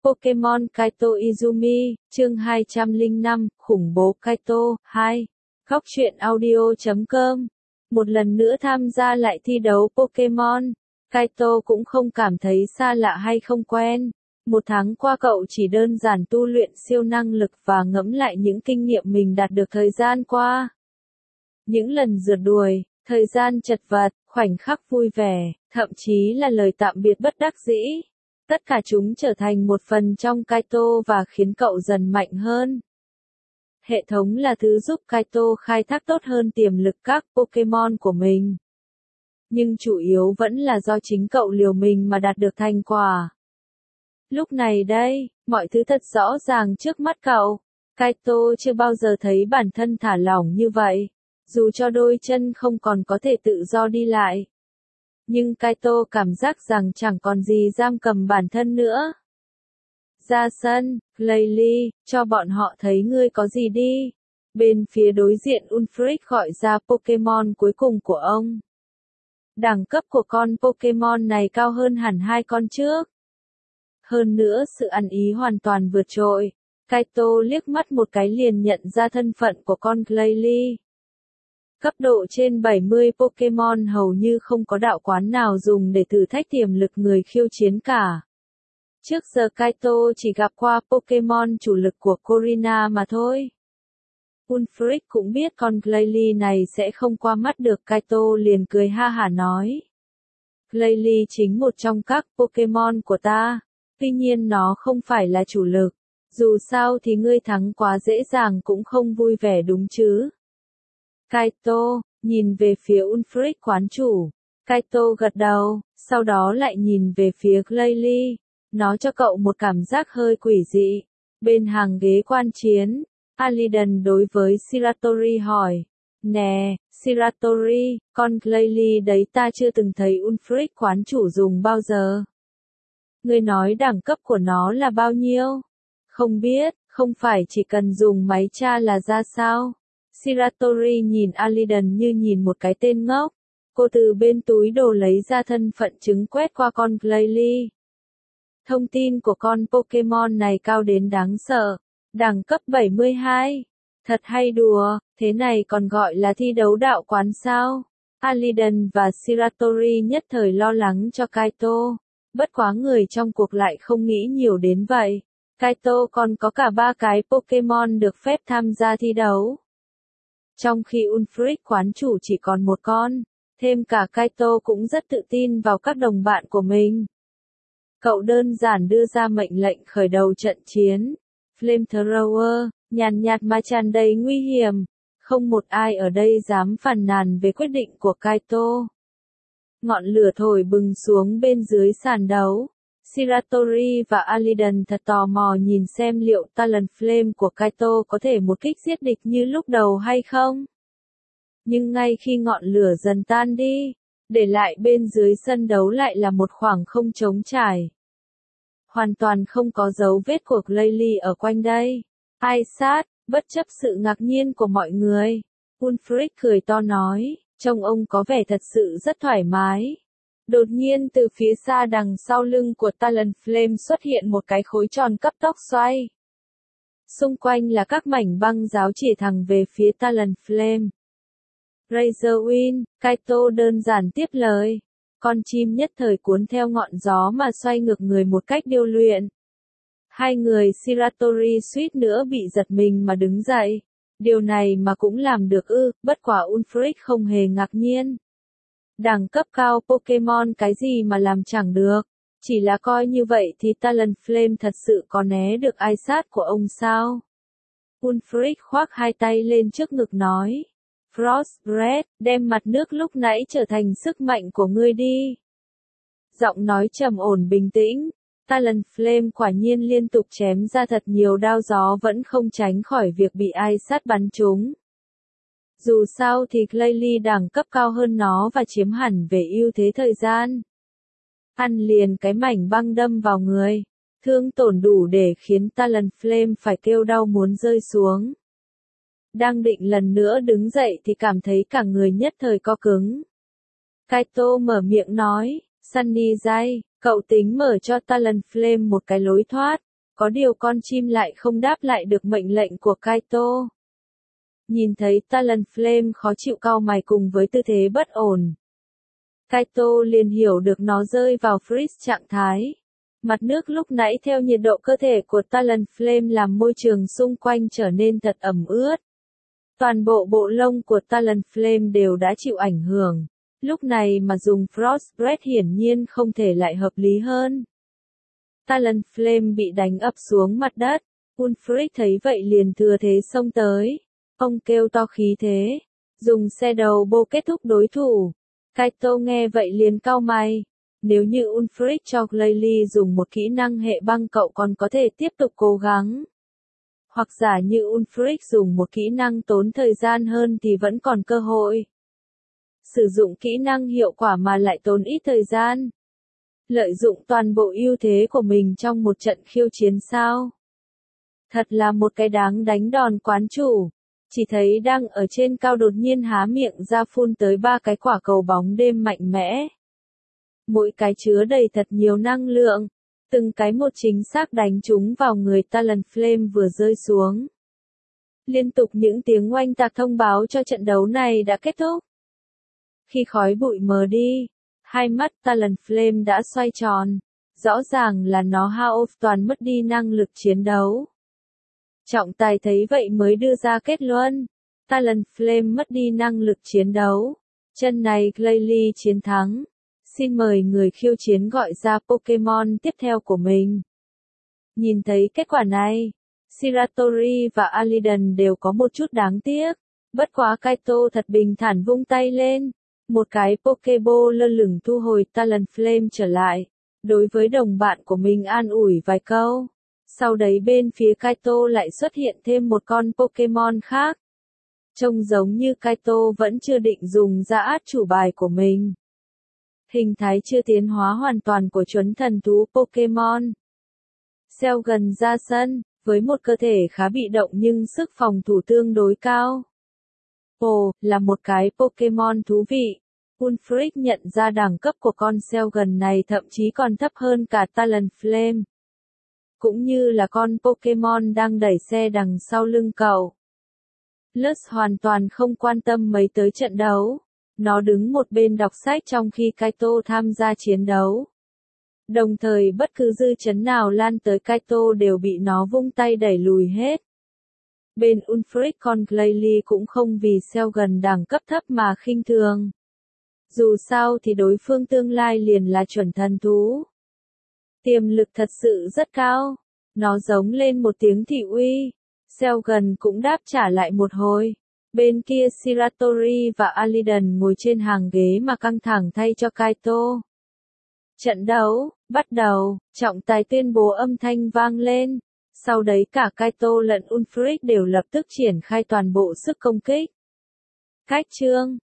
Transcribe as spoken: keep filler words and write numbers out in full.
Pokemon Kaito Izumi, chương hai trăm lẻ năm, khủng bố Kaito, hai. Góc truyện audio chấm com. Một lần nữa tham gia lại thi đấu Pokemon, Kaito cũng không cảm thấy xa lạ hay không quen. Một tháng qua cậu chỉ đơn giản tu luyện siêu năng lực và ngẫm lại những kinh nghiệm mình đạt được thời gian qua. Những lần rượt đuổi, thời gian chật vật, khoảnh khắc vui vẻ, thậm chí là lời tạm biệt bất đắc dĩ. Tất cả chúng trở thành một phần trong Kaito và khiến cậu dần mạnh hơn. Hệ thống là thứ giúp Kaito khai thác tốt hơn tiềm lực các Pokemon của mình. Nhưng chủ yếu vẫn là do chính cậu liều mình mà đạt được thành quả. Lúc này đây, mọi thứ thật rõ ràng trước mắt cậu. Kaito chưa bao giờ thấy bản thân thả lỏng như vậy, dù cho đôi chân không còn có thể tự do đi lại. Nhưng Kaito cảm giác rằng chẳng còn gì giam cầm bản thân nữa. Ra sân, Glalie, cho bọn họ thấy ngươi có gì đi. Bên phía đối diện Ulfric gọi ra Pokemon cuối cùng của ông. Đẳng cấp của con Pokemon này cao hơn hẳn hai con trước. Hơn nữa sự ăn ý hoàn toàn vượt trội. Kaito liếc mắt một cái liền nhận ra thân phận của con Glalie. Cấp độ trên bảy mươi Pokemon hầu như không có đạo quán nào dùng để thử thách tiềm lực người khiêu chiến cả. Trước giờ Kaito chỉ gặp qua Pokemon chủ lực của Corina mà thôi. Ulfric cũng biết con Glalie này sẽ không qua mắt được Kaito liền cười ha hả nói. Glalie chính một trong các Pokemon của ta, tuy nhiên nó không phải là chủ lực. Dù sao thì ngươi thắng quá dễ dàng cũng không vui vẻ đúng chứ. Kaito, nhìn về phía Ulfric quán chủ. Kaito gật đầu, sau đó lại nhìn về phía Glalie. Nó cho cậu một cảm giác hơi quỷ dị. Bên hàng ghế quan chiến, Aliden đối với Shiratori hỏi. Nè, Shiratori, con Glalie đấy ta chưa từng thấy Ulfric quán chủ dùng bao giờ. Ngươi nói đẳng cấp của nó là bao nhiêu? Không biết, không phải chỉ cần dùng máy tra là ra sao? Shiratori nhìn Aliden như nhìn một cái tên ngốc. Cô từ bên túi đồ lấy ra thân phận chứng quét qua con Glalie. Thông tin của con Pokemon này cao đến đáng sợ. Đẳng cấp bảy mươi hai. Thật hay đùa, thế này còn gọi là thi đấu đạo quán sao? Aliden và Shiratori nhất thời lo lắng cho Kaito. Bất quá người trong cuộc lại không nghĩ nhiều đến vậy. Kaito còn có cả ba cái Pokemon được phép tham gia thi đấu. Trong khi Ulfric quán chủ chỉ còn một con, thêm cả Kaito cũng rất tự tin vào các đồng bạn của mình. Cậu đơn giản đưa ra mệnh lệnh khởi đầu trận chiến. Flamethrower, nhàn nhạt mà tràn đầy nguy hiểm. Không một ai ở đây dám phàn nàn về quyết định của Kaito. Ngọn lửa thổi bừng xuống bên dưới sàn đấu. Shiratori và Aliden thật tò mò nhìn xem liệu Talonflame của Kaito có thể một kích giết địch như lúc đầu hay không. Nhưng ngay khi ngọn lửa dần tan đi, để lại bên dưới sân đấu lại là một khoảng không trống trải. Hoàn toàn không có dấu vết của Glalie ở quanh đây. Ai sát, bất chấp sự ngạc nhiên của mọi người. Ulfric cười to nói, trông ông có vẻ thật sự rất thoải mái. Đột nhiên từ phía xa đằng sau lưng của Talonflame xuất hiện một cái khối tròn cấp tốc xoay. Xung quanh là các mảnh băng giáo chỉ thẳng về phía Talonflame. Razor Wind, Kaito đơn giản tiếp lời. Con chim nhất thời cuốn theo ngọn gió mà xoay ngược người một cách điêu luyện. Hai người Shiratori suýt nữa bị giật mình mà đứng dậy. Điều này mà cũng làm được ư, bất quả Ulfric không hề ngạc nhiên. Đẳng cấp cao Pokemon cái gì mà làm chẳng được. Chỉ là coi như vậy thì Talonflame thật sự có né được ai sát của ông sao? Ulfric khoác hai tay lên trước ngực nói. Frostbreath, đem mặt nước lúc nãy trở thành sức mạnh của ngươi đi. Giọng nói trầm ổn bình tĩnh. Talonflame quả nhiên liên tục chém ra thật nhiều đao gió vẫn không tránh khỏi việc bị ai sát bắn trúng. Dù sao thì Glalie đẳng cấp cao hơn nó và chiếm hẳn về ưu thế thời gian. Ăn liền cái mảnh băng đâm vào người. Thương tổn đủ để khiến Talonflame phải kêu đau muốn rơi xuống. Đang định lần nữa đứng dậy thì cảm thấy cả người nhất thời co cứng. Kaito mở miệng nói, Sunny Jay, cậu tính mở cho Talonflame một cái lối thoát, Có điều con chim lại không đáp lại được mệnh lệnh của Kaito. Nhìn thấy Talonflame khó chịu cau mày cùng với tư thế bất ổn. Kaito liền hiểu được nó rơi vào freeze trạng thái. Mặt nước lúc nãy theo nhiệt độ cơ thể của Talonflame làm môi trường xung quanh trở nên thật ẩm ướt. Toàn bộ bộ lông của Talonflame đều đã chịu ảnh hưởng. Lúc này mà dùng Frost Breath hiển nhiên không thể lại hợp lý hơn. Talonflame bị đánh ập xuống mặt đất. Ulfric thấy vậy liền thừa thế xông tới. Ông kêu to khí thế. Dùng Shadow Ball kết thúc đối thủ. Kaito nghe vậy liền cau mày. Nếu như Ulfric cho Glalie dùng một kỹ năng hệ băng cậu còn có thể tiếp tục cố gắng. Hoặc giả như Ulfric dùng một kỹ năng tốn thời gian hơn thì vẫn còn cơ hội. Sử dụng kỹ năng hiệu quả mà lại tốn ít thời gian. Lợi dụng toàn bộ ưu thế của mình trong một trận khiêu chiến sao. Thật là một cái đáng đánh đòn quán chủ. Chỉ thấy đang ở trên cao đột nhiên há miệng ra phun tới ba cái quả cầu bóng đêm mạnh mẽ. Mỗi cái chứa đầy thật nhiều năng lượng. Từng cái một chính xác đánh trúng vào người Talonflame vừa rơi xuống. Liên tục những tiếng oanh tạc thông báo cho trận đấu này đã kết thúc. Khi khói bụi mờ đi, hai mắt Talonflame đã xoay tròn. Rõ ràng là nó hao toàn mất đi năng lực chiến đấu. Trọng tài thấy vậy mới đưa ra kết luận. Talonflame mất đi năng lực chiến đấu. Chân này Glalie chiến thắng. Xin mời người khiêu chiến gọi ra Pokemon tiếp theo của mình. Nhìn thấy kết quả này, Shiratori và Aliden đều có một chút đáng tiếc. Bất quá Kaito thật bình thản vung tay lên. Một cái Pokeball lơ lửng thu hồi Talonflame trở lại. Đối với đồng bạn của mình an ủi vài câu. Sau đấy bên phía Kaito lại xuất hiện thêm một con Pokemon khác. Trông giống như Kaito vẫn chưa định dùng ra át chủ bài của mình. Hình thái chưa tiến hóa hoàn toàn của chuẩn thần thú Pokemon. Selgon ra sân, với một cơ thể khá bị động nhưng sức phòng thủ tương đối cao. Ồ, là một cái Pokemon thú vị. Ulfric nhận ra đẳng cấp của con Selgon này thậm chí còn thấp hơn cả Talonflame. Cũng như là con Pokemon đang đẩy xe đằng sau lưng cậu. Lutz hoàn toàn không quan tâm mấy tới trận đấu. Nó đứng một bên đọc sách trong khi Kaito tham gia chiến đấu. Đồng thời bất cứ dư chấn nào lan tới Kaito đều bị nó vung tay đẩy lùi hết. Bên Ulfric con Glalie cũng không vì Selgon đẳng cấp thấp mà khinh thường. Dù sao thì đối phương tương lai liền là chuẩn thần thú. Tiềm lực thật sự rất cao. Nó giống lên một tiếng thị uy. Selgon cũng đáp trả lại một hồi. Bên kia Shiratori và Aliden ngồi trên hàng ghế mà căng thẳng thay cho Kaito. Trận đấu, bắt đầu, trọng tài tuyên bố âm thanh vang lên. Sau đấy cả Kaito lẫn Ulfric đều lập tức triển khai toàn bộ sức công kích. Cách chương